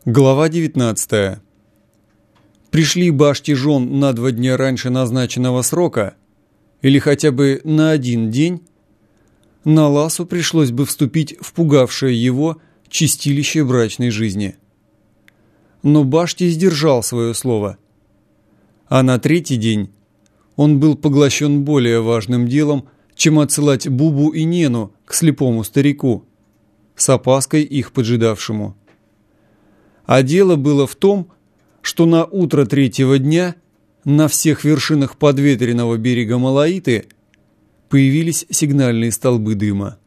Глава 19. Пришли башти жен на 2 дня раньше назначенного срока, или хотя бы на 1 день, Наласу пришлось бы вступить в пугавшее его чистилище брачной жизни. Но башти сдержал свое слово. А на 3-й день он был поглощен более важным делом, чем отсылать Бубу и Нену к слепому старику, с опаской их поджидавшему. А дело было в том, что на утро 3-го дня на всех вершинах подветренного берега Малаиты появились сигнальные столбы дыма.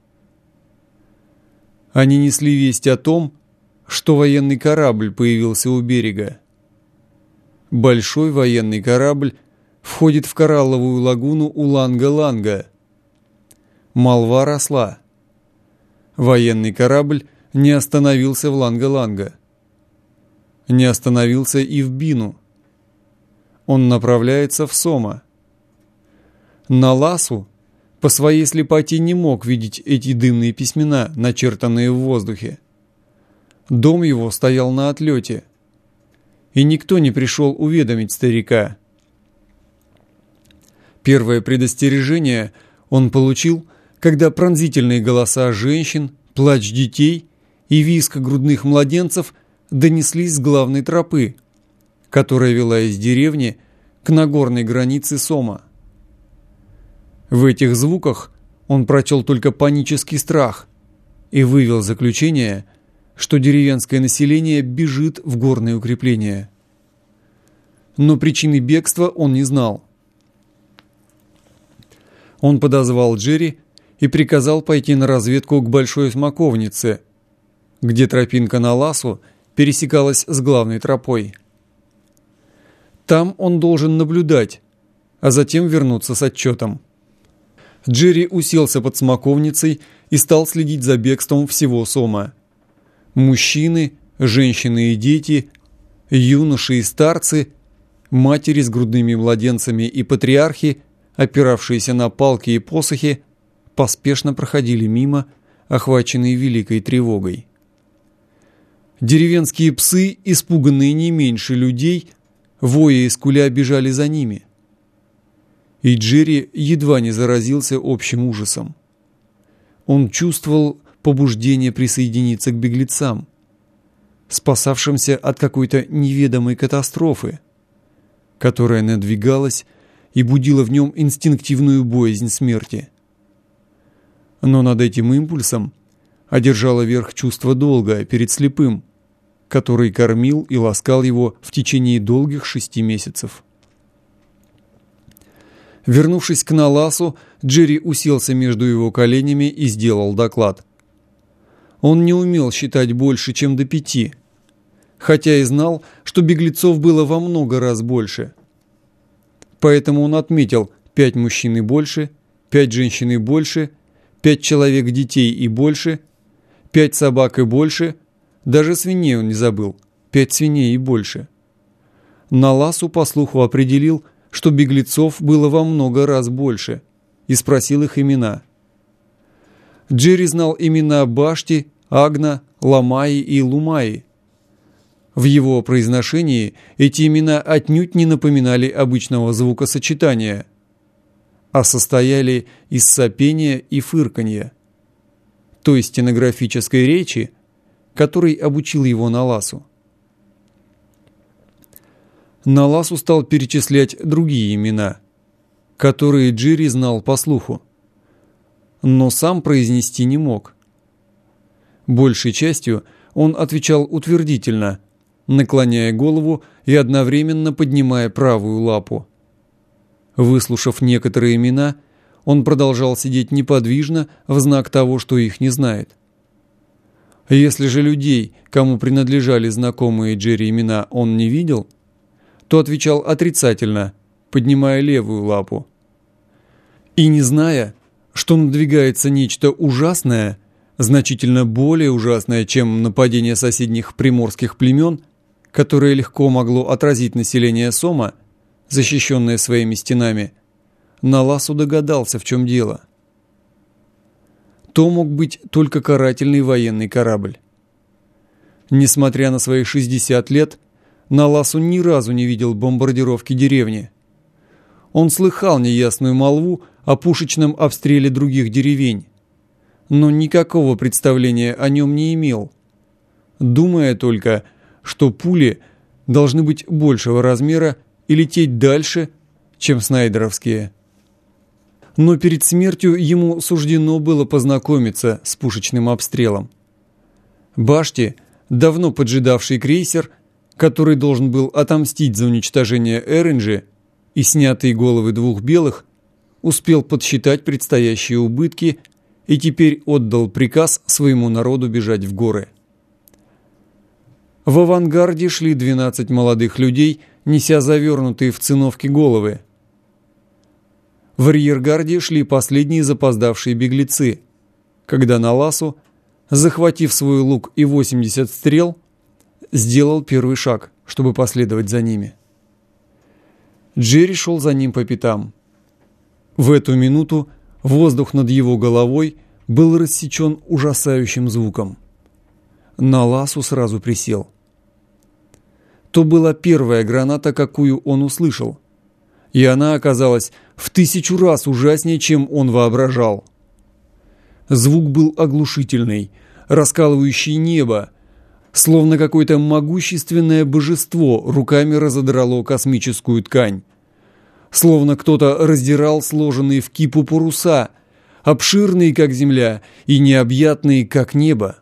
Они несли весть о том, что военный корабль появился у берега. Большой военный корабль входит в коралловую лагуну у Ланга-Ланга. Молва росла. Военный корабль не остановился в Ланга-Ланга. Не остановился и в Бину. Он направляется в Сома. Наласу по своей слепоте не мог видеть эти дымные письмена, начертанные в воздухе. Дом его стоял на отлете, и никто не пришел уведомить старика. Первое предостережение он получил, когда пронзительные голоса женщин, плач детей и визг грудных младенцев донеслись с главной тропы, которая вела из деревни к нагорной границе Сома. В этих звуках он прочел только панический страх и вывел заключение, что деревенское население бежит в горные укрепления. Но причины бегства он не знал. Он подозвал Джерри и приказал пойти на разведку к Большой Смоковнице, где тропинка Наласу пересекалась с главной тропой. Там он должен наблюдать, а затем вернуться с отчетом. Джерри уселся под смоковницей и стал следить за бегством всего Сома. Мужчины, женщины и дети, юноши и старцы, матери с грудными младенцами и патриархи, опиравшиеся на палки и посохи, поспешно проходили мимо, охваченные великой тревогой. Деревенские псы, испуганные не меньше людей, воя и скуля бежали за ними. И Джерри едва не заразился общим ужасом. Он чувствовал побуждение присоединиться к беглецам, спасавшимся от какой-то неведомой катастрофы, которая надвигалась и будила в нем инстинктивную боязнь смерти. Но над этим импульсом одержало верх чувство долга перед слепым, который кормил и ласкал его в течение долгих 6 месяцев. Вернувшись к Наласу, Джерри уселся между его коленями и сделал доклад. Он не умел считать больше, чем до 5, хотя и знал, что беглецов было во много раз больше. Поэтому он отметил 5 мужчин и больше, 5 женщин и больше, 5 человек детей и больше, 5 собак и больше, даже свиней он не забыл, 5 свиней и больше. Наласу по слуху определил, что беглецов было во много раз больше, и спросил их имена. Джерри знал имена Башти, Агна, Ламаи и Лумаи. В его произношении эти имена отнюдь не напоминали обычного звукосочетания, а состояли из сопения и фырканья, той стенографической речи, которой обучил его Наласу. Наласу стал перечислять другие имена, которые Джерри знал по слуху, но сам произнести не мог. Большей частью он отвечал утвердительно, наклоняя голову и одновременно поднимая правую лапу. Выслушав некоторые имена, он продолжал сидеть неподвижно в знак того, что их не знает. Если же людей, кому принадлежали знакомые Джерри имена, он не видел, то отвечал отрицательно, поднимая левую лапу. И не зная, что надвигается нечто ужасное, значительно более ужасное, чем нападение соседних приморских племен, которое легко могло отразить население Сома, защищенное своими стенами, Наласу догадался, в чем дело. То мог быть только карательный военный корабль. Несмотря на свои 60 лет, Наласу ни разу не видел бомбардировки деревни. Он слыхал неясную молву о пушечном обстреле других деревень, но никакого представления о нем не имел, думая только, что пули должны быть большего размера и лететь дальше, чем снайдеровские. Но перед смертью ему суждено было познакомиться с пушечным обстрелом. Башти, давно поджидавший крейсер, который должен был отомстить за уничтожение Эринджи и снятые головы двух белых, успел подсчитать предстоящие убытки и теперь отдал приказ своему народу бежать в горы. В авангарде шли 12 молодых людей, неся завернутые в циновки головы. В арьергарде шли последние запоздавшие беглецы, когда Наласу, захватив свой лук и 80 стрел, сделал первый шаг, чтобы последовать за ними. Джерри шел за ним по пятам. В эту минуту воздух над его головой был рассечен ужасающим звуком. Наласу сразу присел. То была первая граната, какую он услышал, и она оказалась в 1000 раз ужаснее, чем он воображал. Звук был оглушительный, раскалывающий небо, словно какое-то могущественное божество руками разодрало космическую ткань. Словно кто-то раздирал сложенные в кипу паруса, обширные, как земля, и необъятные, как небо.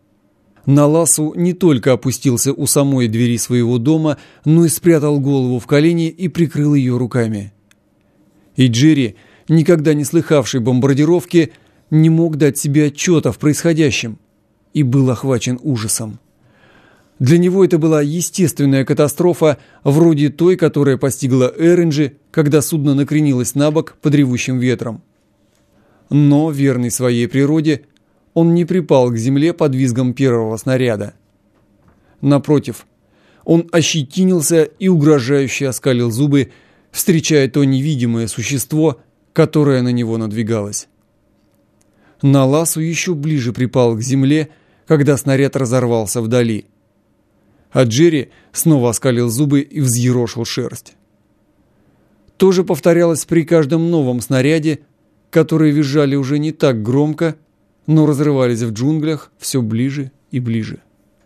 Наласу не только опустился у самой двери своего дома, но и спрятал голову в колени и прикрыл ее руками. И Джерри, никогда не слыхавший бомбардировки, не мог дать себе отчета в происходящем и был охвачен ужасом. Для него это была естественная катастрофа, вроде той, которая постигла Эринджи, когда судно накренилось на бок под ревущим ветром. Но, верный своей природе, он не припал к земле под визгом первого снаряда. Напротив, он ощетинился и угрожающе оскалил зубы, встречая то невидимое существо, которое на него надвигалось. Наласу еще ближе припал к земле, когда снаряд разорвался вдали. А Джерри снова оскалил зубы и взъерошил шерсть. То же повторялось при каждом новом снаряде, которые визжали уже не так громко, но разрывались в джунглях все ближе и ближе.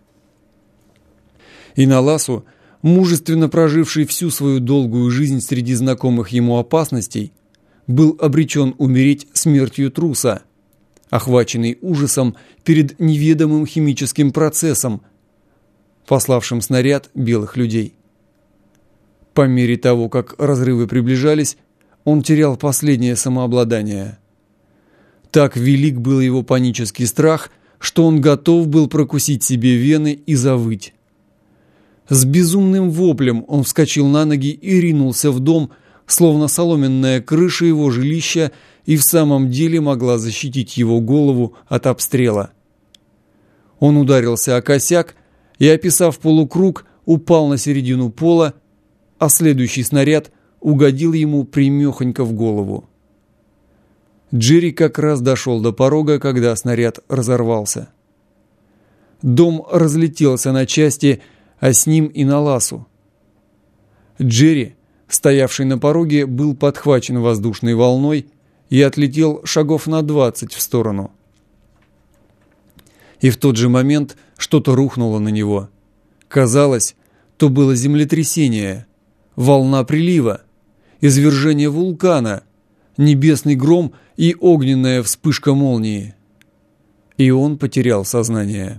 И Наласу, мужественно проживший всю свою долгую жизнь среди знакомых ему опасностей, был обречен умереть смертью труса, охваченный ужасом перед неведомым химическим процессом, пославшим снаряд белых людей. По мере того, как разрывы приближались, он терял последнее самообладание. Так велик был его панический страх, что он готов был прокусить себе вены и завыть. С безумным воплем он вскочил на ноги и ринулся в дом, словно соломенная крыша его жилища и в самом деле могла защитить его голову от обстрела. Он ударился о косяк и, описав полукруг, упал на середину пола, а следующий снаряд угодил ему прямехонько в голову. Джерри как раз дошел до порога, когда снаряд разорвался. Дом разлетелся на части, а с ним и Наласу. Джерри, стоявший на пороге, был подхвачен воздушной волной и отлетел шагов на 20 в сторону. И в тот же момент что-то рухнуло на него. Казалось, то было землетрясение, волна прилива, извержение вулкана, небесный гром и огненная вспышка молнии. И он потерял сознание.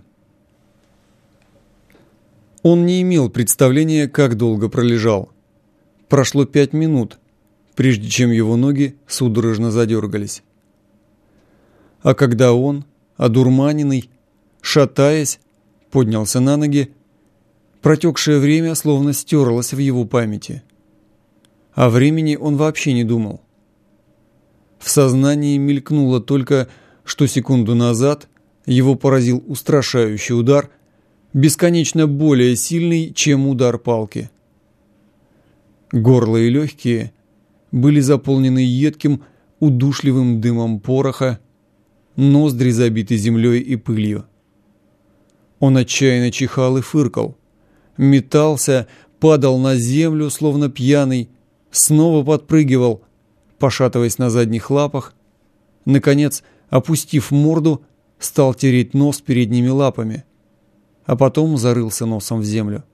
Он не имел представления, как долго пролежал. Прошло 5 минут, прежде чем его ноги судорожно задергались. А когда он, одурманенный, шатаясь, поднялся на ноги, протекшее время словно стерлось в его памяти. О времени он вообще не думал. В сознании мелькнуло только, что секунду назад его поразил устрашающий удар, бесконечно более сильный, чем удар палки. Горло и легкие были заполнены едким, удушливым дымом пороха, ноздри забиты землей и пылью. Он отчаянно чихал и фыркал, метался, падал на землю, словно пьяный, снова подпрыгивал, пошатываясь на задних лапах, наконец, опустив морду, стал тереть нос передними лапами, а потом зарылся носом в землю.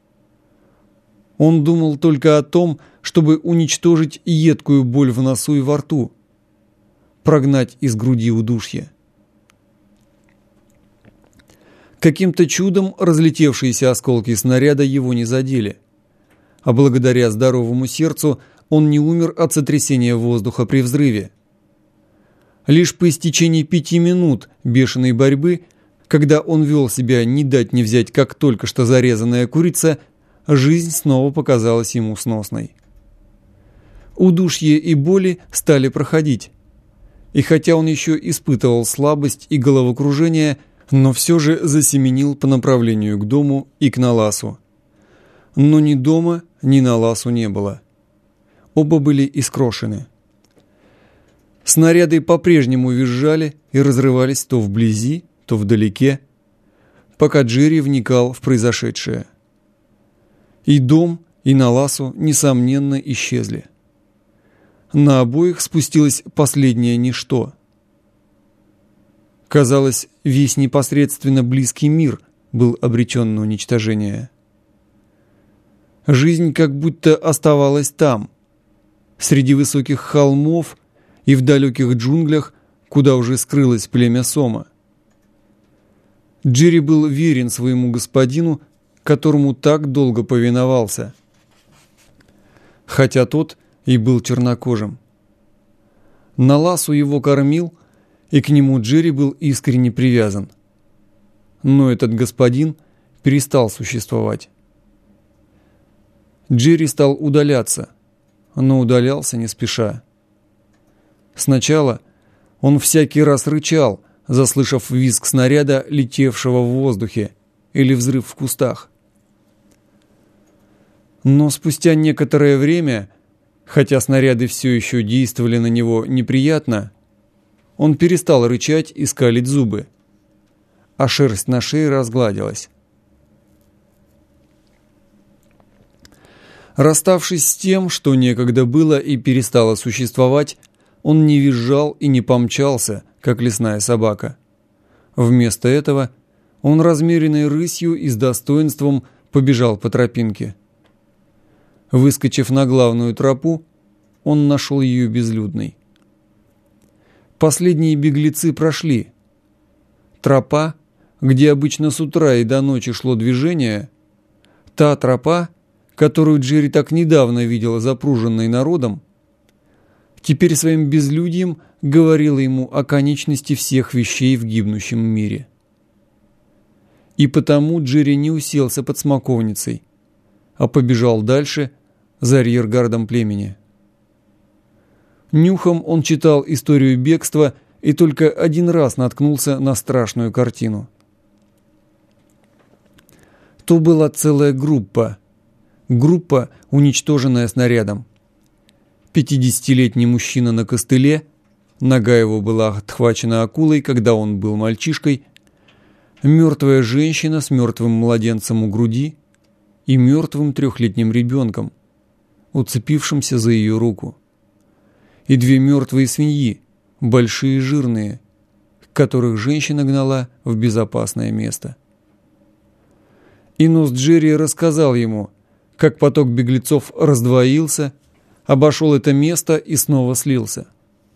Он думал только о том, чтобы уничтожить едкую боль в носу и во рту, прогнать из груди удушье. Каким-то чудом разлетевшиеся осколки снаряда его не задели, а благодаря здоровому сердцу он не умер от сотрясения воздуха при взрыве. Лишь по истечении 5 минут бешеной борьбы, когда он вел себя не дать не взять, как только что зарезанная курица, жизнь снова показалась ему сносной. Удушье и боли стали проходить, и хотя он еще испытывал слабость и головокружение, но все же засеменил по направлению к дому и к Наласу. Но ни дома, ни Наласу не было. Оба были искрошены. Снаряды по-прежнему визжали и разрывались то вблизи, то вдалеке, пока Джерри вникал в произошедшее. И дом, и Наласу, несомненно, исчезли. На обоих спустилось последнее ничто. Казалось, весь непосредственно близкий мир был обречен на уничтожение. Жизнь как будто оставалась там, среди высоких холмов и в далеких джунглях, куда уже скрылось племя Сома. Джерри был верен своему господину, которому так долго повиновался, хотя тот и был чернокожим. Наласу его кормил, и к нему Джерри был искренне привязан. Но этот господин перестал существовать. Джерри стал удаляться, но удалялся не спеша. Сначала он всякий раз рычал, заслышав визг снаряда, летевшего в воздухе, или взрыв в кустах. Но спустя некоторое время, хотя снаряды все еще действовали на него неприятно, он перестал рычать и скалить зубы, а шерсть на шее разгладилась. Расставшись с тем, что некогда было и перестало существовать, он не визжал и не помчался, как лесная собака. Вместо этого он размеренной рысью и с достоинством побежал по тропинке. Выскочив на главную тропу, он нашел ее безлюдной. Последние беглецы прошли. Тропа, где обычно с утра и до ночи шло движение, та тропа, которую Джерри так недавно видел запруженной народом, теперь своим безлюдьем говорила ему о конечности всех вещей в гибнущем мире. И потому Джерри не уселся под смоковницей, а побежал дальше за арьергардом племени. Нюхом он читал историю бегства и только один раз наткнулся на страшную картину. То была целая группа, уничтоженная снарядом. 50-летний мужчина на костыле, нога его была отхвачена акулой, когда он был мальчишкой, мертвая женщина с мертвым младенцем у груди и мертвым 3-летним ребенком, уцепившимся за ее руку, и 2 мертвые свиньи, большие и жирные, которых женщина гнала в безопасное место. И нос Джерри рассказал ему, как поток беглецов раздвоился, обошел это место и снова слился.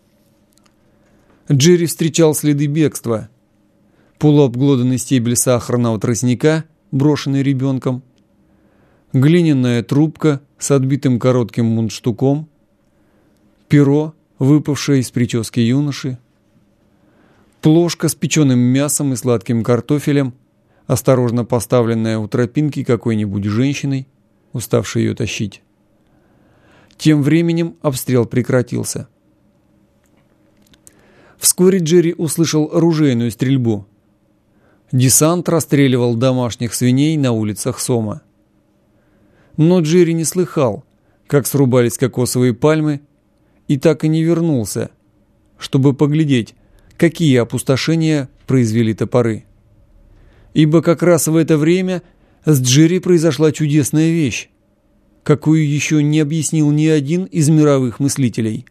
Джерри встречал следы бегства. Полуобглоданный стебель сахарного тростника, брошенный ребенком, глиняная трубка с отбитым коротким мундштуком, перо, выпавшее из прически юноши, плошка с печеным мясом и сладким картофелем, осторожно поставленная у тропинки какой-нибудь женщиной, уставшей ее тащить. Тем временем обстрел прекратился. Вскоре Джерри услышал ружейную стрельбу. Десант расстреливал домашних свиней на улицах Сома. Но Джерри не слыхал, как срубались кокосовые пальмы, и так и не вернулся, чтобы поглядеть, какие опустошения произвели топоры. Ибо как раз в это время с Джерри произошла чудесная вещь, какую еще не объяснил ни один из мировых мыслителей.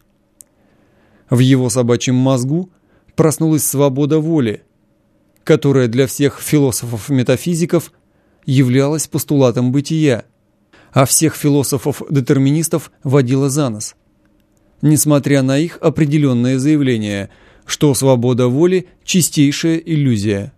В его собачьем мозгу проснулась свобода воли, которая для всех философов-метафизиков являлась постулатом бытия, а всех философов-детерминистов водила за нос, несмотря на их определенное заявление, что свобода воли – чистейшая иллюзия.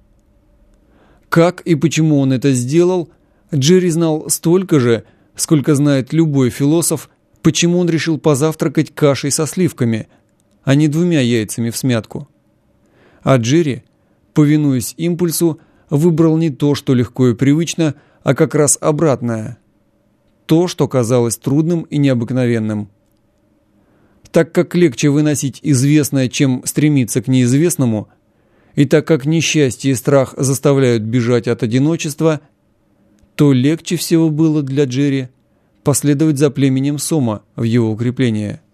Как и почему он это сделал, Джерри знал столько же, сколько знает любой философ, почему он решил позавтракать кашей со сливками, а не 2 яйцами всмятку. А Джерри, повинуясь импульсу, выбрал не то, что легко и привычно, а как раз обратное. То, что казалось трудным и необыкновенным. Так как легче выносить известное, чем стремиться к неизвестному, и так как несчастье и страх заставляют бежать от одиночества, то легче всего было для Джерри последовать за племенем Сома в его укрепление.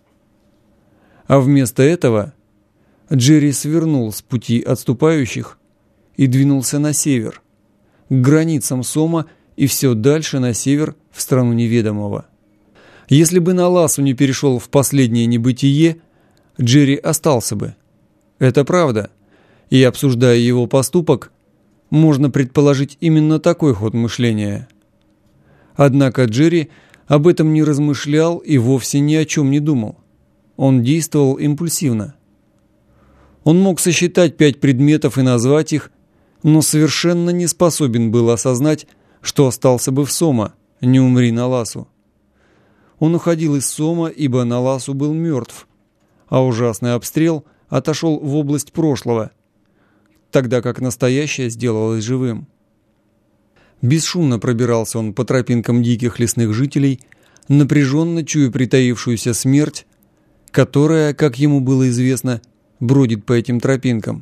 А вместо этого Джерри свернул с пути отступающих и двинулся на север, к границам Сома и все дальше на север в страну неведомого. Если бы Налассу не перешел в последнее небытие, Джерри остался бы. Это правда, и, обсуждая его поступок, можно предположить именно такой ход мышления. Однако Джерри об этом не размышлял и вовсе ни о чем не думал. Он действовал импульсивно. Он мог сосчитать 5 предметов и назвать их, но совершенно не способен был осознать, что остался бы в Сома, не умри Налассу. Он уходил из Сома, ибо Налассу был мертв, а ужасный обстрел отошел в область прошлого, тогда как настоящее сделалось живым. Бесшумно пробирался он по тропинкам диких лесных жителей, напряженно чуя притаившуюся смерть, которая, как ему было известно, бродит по этим тропинкам.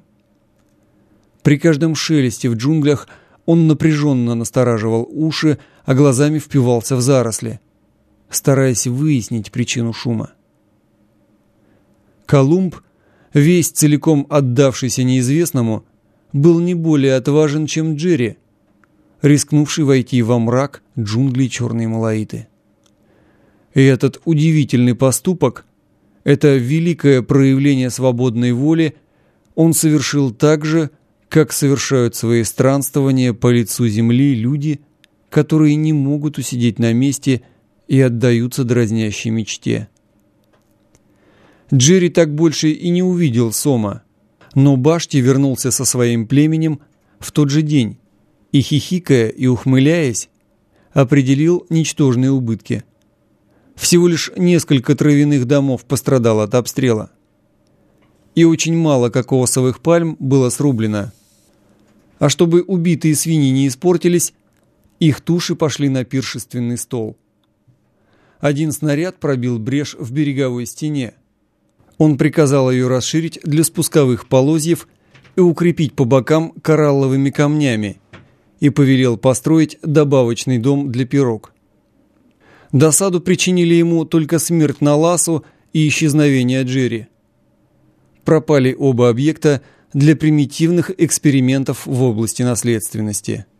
При каждом шелесте в джунглях он напряженно настораживал уши, а глазами впивался в заросли, стараясь выяснить причину шума. Колумб, весь целиком отдавшийся неизвестному, был не более отважен, чем Джерри, рискнувший войти во мрак джунглей Черной Малаиты. И этот удивительный поступок, это великое проявление свободной воли, он совершил так же, как совершают свои странствования по лицу земли люди, которые не могут усидеть на месте и отдаются дразнящей мечте. Джерри так больше и не увидел Сома, но Башти вернулся со своим племенем в тот же день и, хихикая и ухмыляясь, определил ничтожные убытки. Всего лишь несколько травяных домов пострадало от обстрела. И очень мало кокосовых пальм было срублено. А чтобы убитые свиньи не испортились, их туши пошли на пиршественный стол. Один снаряд пробил брешь в береговой стене. Он приказал ее расширить для спусковых полозьев и укрепить по бокам коралловыми камнями и повелел построить добавочный дом для пирог. Досаду причинили ему только смерть Налассу и исчезновение Джерри. Пропали оба объекта для примитивных экспериментов в области наследственности.